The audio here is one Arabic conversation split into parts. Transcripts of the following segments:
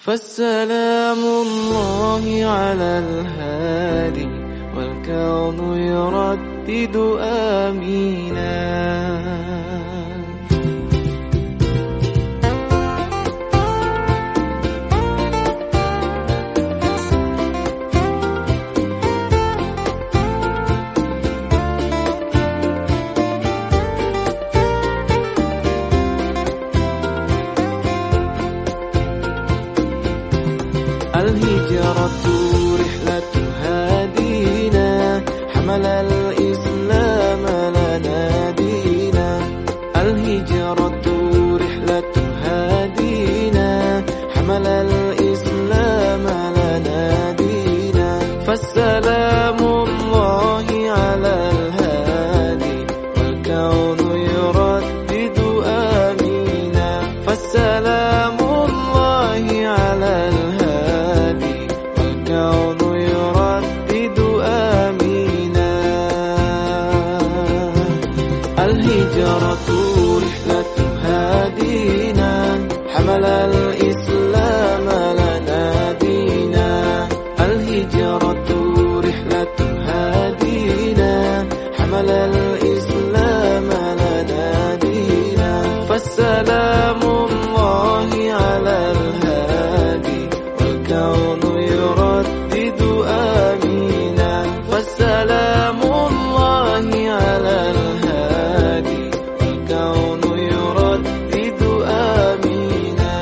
فالسلام الله على الهادي والكون يردد آمينا. الهجرة رحلة هادينا حمل الإسلام لنا دينا. الهجرة رحلة هادينا حمل الإسلام لنا دينا. فالسلام الله على الهادي والكون يردد آمينا. فالسلام الله على الهادي والكون يردد آمينا. الهجرة رحلة هادينا حمل الإسلام لنا دينا. الهجرة رحلة هادينا حمل الإسلام لنا دينا. فالسلام الله على الهادي والكون يردد آمينا. فالسلام الله على الهادي والكون يردد آمينا.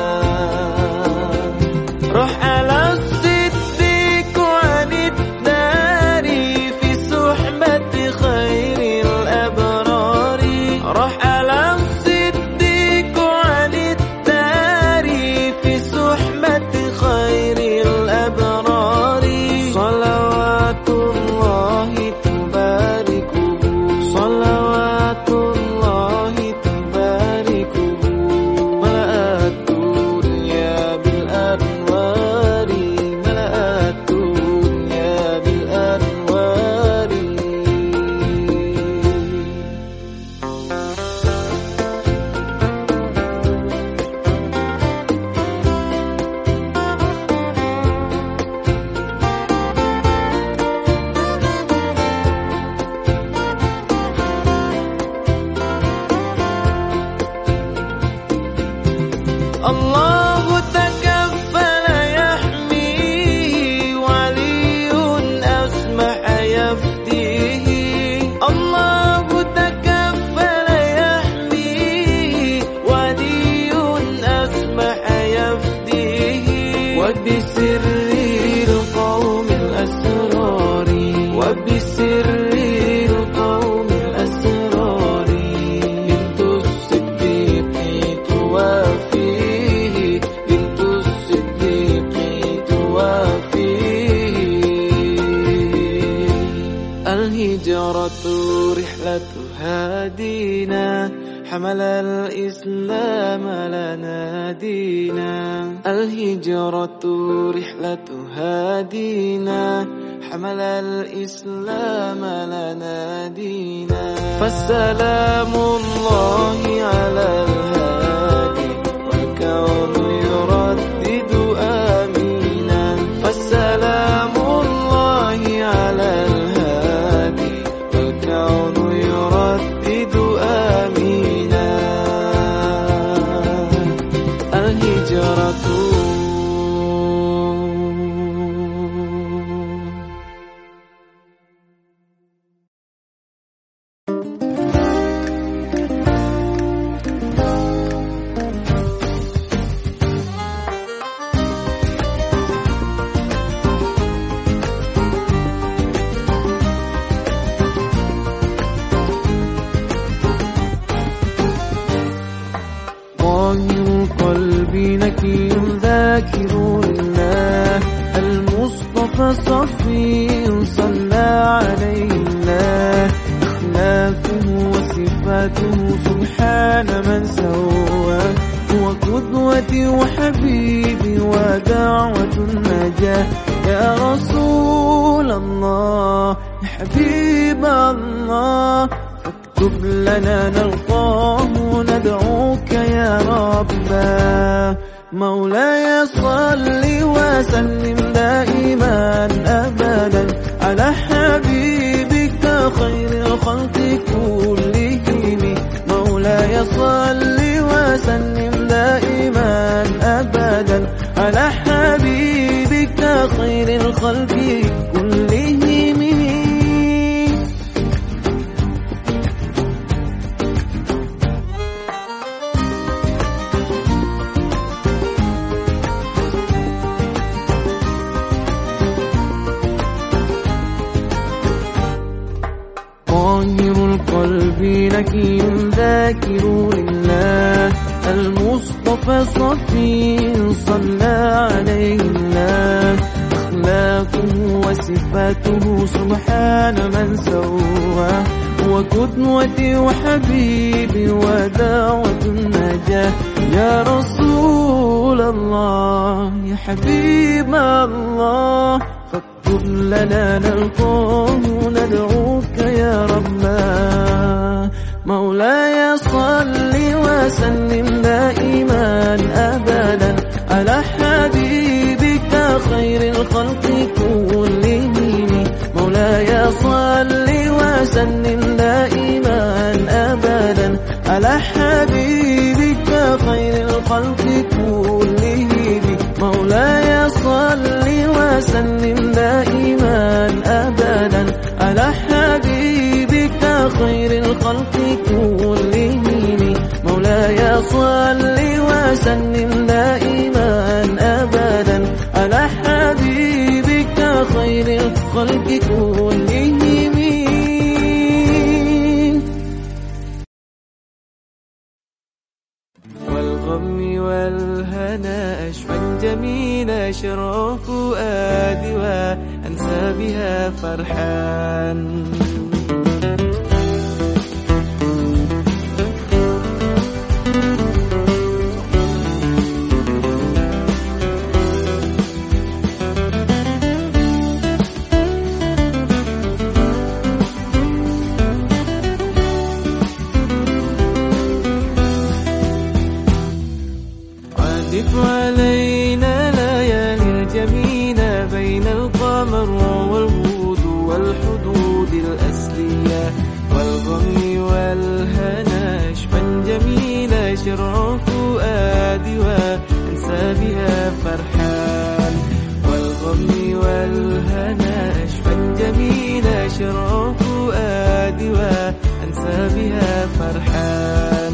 روح على الصديق عن الدار في صحبة خير الأبرار. روح على الصديق عن الدار في صحبة خير الأبرار. صلوات الله تباركه صلوات الله تباركه. ملأت الدنيا بالأنوار ملأت الدنيا بالأنوار. الله تكفل يحميه ولي أسمح يفديه. الله تكفل يحميه ولي أسمح يفديه. وبسر القوم الأسرار وبسر القوم الأسرار. بنت الصديق توافيه بنت الصديق توافيه. الهجرة رحلة هادينا حمل الإسلام لنا دينا. الهجرة رحلة هادينا حمل الإسلام لنا دينا. فالسلام الله على الهادي والكون يردد آمينا. فالسلام الله على الهادي والكون يردد آمينا. الهجرة قلبي نكي ذاكر لله. المصطفى صفي صلى عليه الله. أخلاقه وصفاته سبحان من سواه. هو قدوتي وحبيبي ودعوة النجاة. يا رسول الله يا حبيب الله اكتب لنا نلقاه ندعوك يا ربنا. مولاي صل وسلم دائما أبدا على حبيبك خير الخلق كلهم. مولاي صل وسلم دائما أبدا على حبيبك خير الخلق كلهم. طاهر القلب نكي ذاكر لله، المصطفى صفي صلى عليه الله. أخلاقه وصفاته سبحان من سواه، وقدوتي وحبيبي ودعوة النجاة. يا رسول الله يا حبيب الله، فاكتب لنا نلقاه ندعوك يا ربنا. مولاي صل وسلم دائما أبدا على حبيبك خير الخلق كلهم. مولاي صل وسلم دائما أبدا على حبيبك خير الخلق كلهم. مولاي صل وسلم دائما أبدا على حبيبك خير الخلق كلهم. مولاي صل وسلم دائما أبدا على حبيبك خير الخلق كلهم. والغم والهنا أشفى جميل أشرف فؤادي وأنسى بها فرحان. عادف علينا ليالي الجميلة بين القمر والغود والحدود الأصلية. والغم والهنا أشفى جميلة شرع فؤادي وأنسى بها فرحان. والغم والهنا أشفى جميلة شرع فؤادي وأنسى بها فرحان.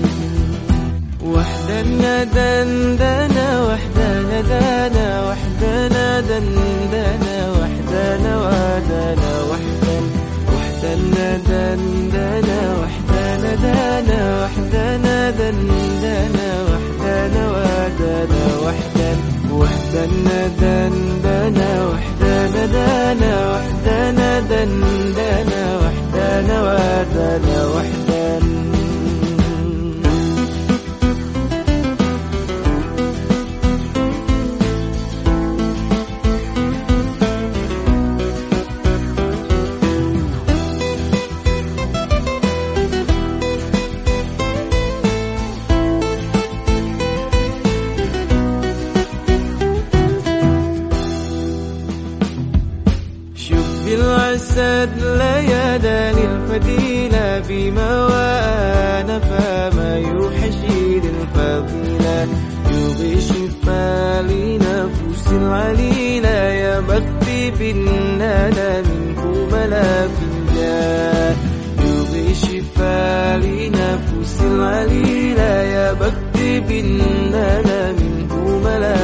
وحدنا دندنا وحدنا دانا وحدنا دندنا وحدنا ودانا وحدنا دندنا وحدنا دانا وحدنا دندنا وحدنا ودانا وحدنا دندنا وحدنا دانا وحدنا دندنا وحدنا ودانا وحدنا. بالعسد ليالي الفديلة بما وأنا فما يوحشي للفضيلة. يغي شفا لنفوس العليلة يا بختي بالنانا منه ملا فنجان. يغي شفا لنفوس العليلة يا بختي بالنانا منه ملا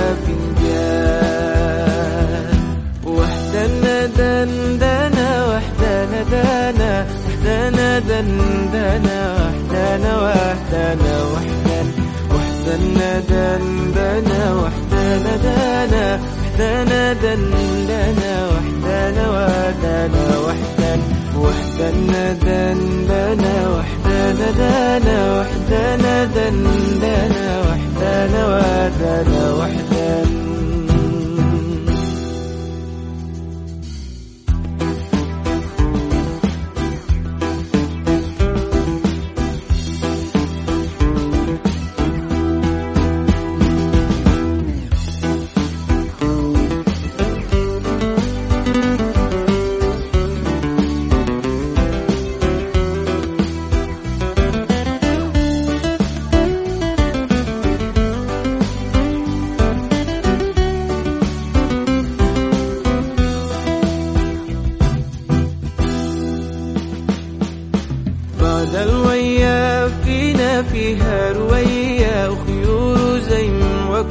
فنجان. وحدنا دندنا وحدنا دانا وحدنا دندنا وحدنا وحدنا وحدنا دندنا وحدنا دانا وحدنا دندنا وحدنا ودانا وحدنا دندنا وحدنا دانا وحدنا دندنا وحدنا ودانا وحدنا.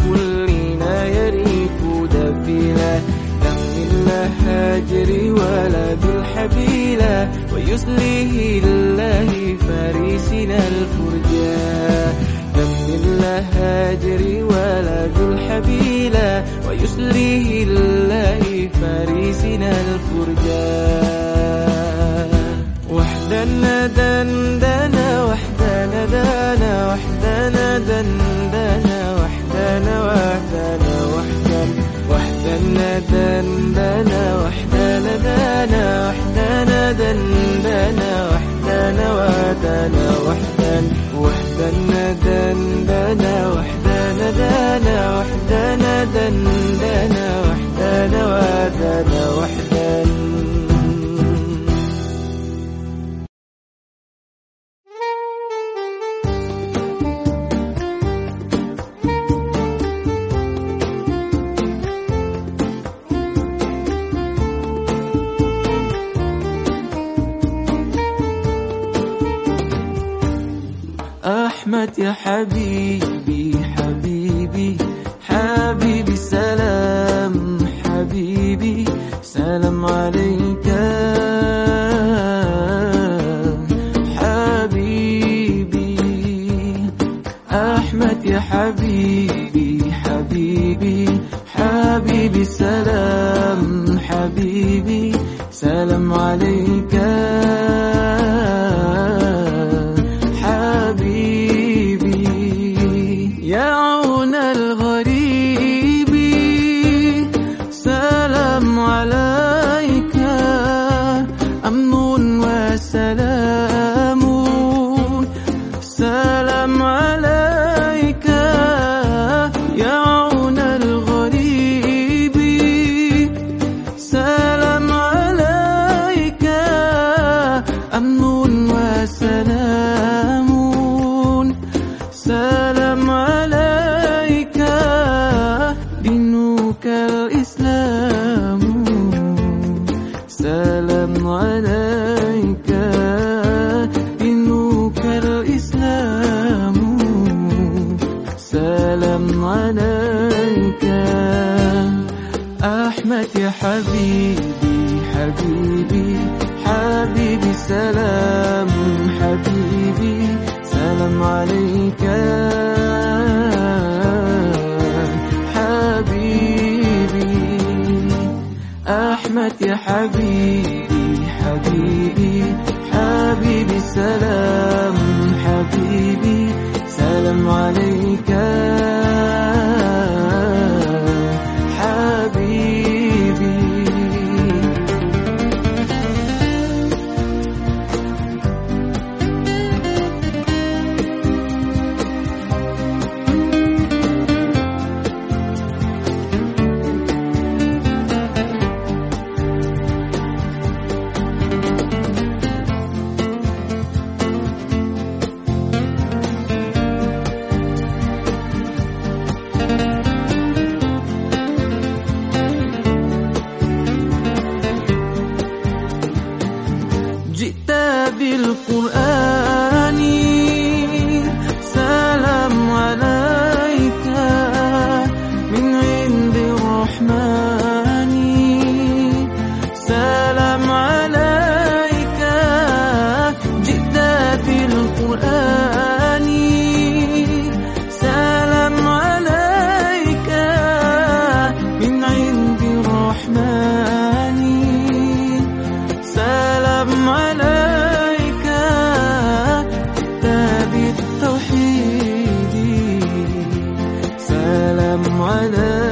كلنا يريف دفيلا الهاجر ولا بالحبيلة ويسليه الله فارسنا الفرجا من الهاجر ولا بالحبيلة ويسليه الله فارسنا الفرجا وحدنا دندنا وحدنا دانا وحدنا دندنا وحدنا وحدنا وحدنا دندنا وحدنا دانا وحدنا دندنا وحدنا ودانا وحدنا دندنا وحدنا دانا وحدنا دندنا وحدنا ودانا وحدنا. أحمد يا حبيبي حبيبي حبيبي سلام حبيبي سلام عليك حبيبي أحمد يا حبيبي حبيبي حبيبي سلام حبيبي سلام عليك يا عون الغريب سلام عليك أمن وسلام سلام عليك يا عون الغريب سلام عليك أمن وسلام سلام عليك دينك الإسلام سلام عليك دينك الإسلام سلام عليك أحمد يا حبيبي حبيبي حبيبي سلام حبيبي سلام عليك حبيبي أحمد يا حبيبي حبيبي حبيبي سلام حبيبي سلام عليك حبيبي. جئت بالقرآن سلام عليك من عند الرحمن سلام عليك جئت بالقرآن سلام عليك من عند الرحمن سلام عليك كتاب التوحيد سلام عليك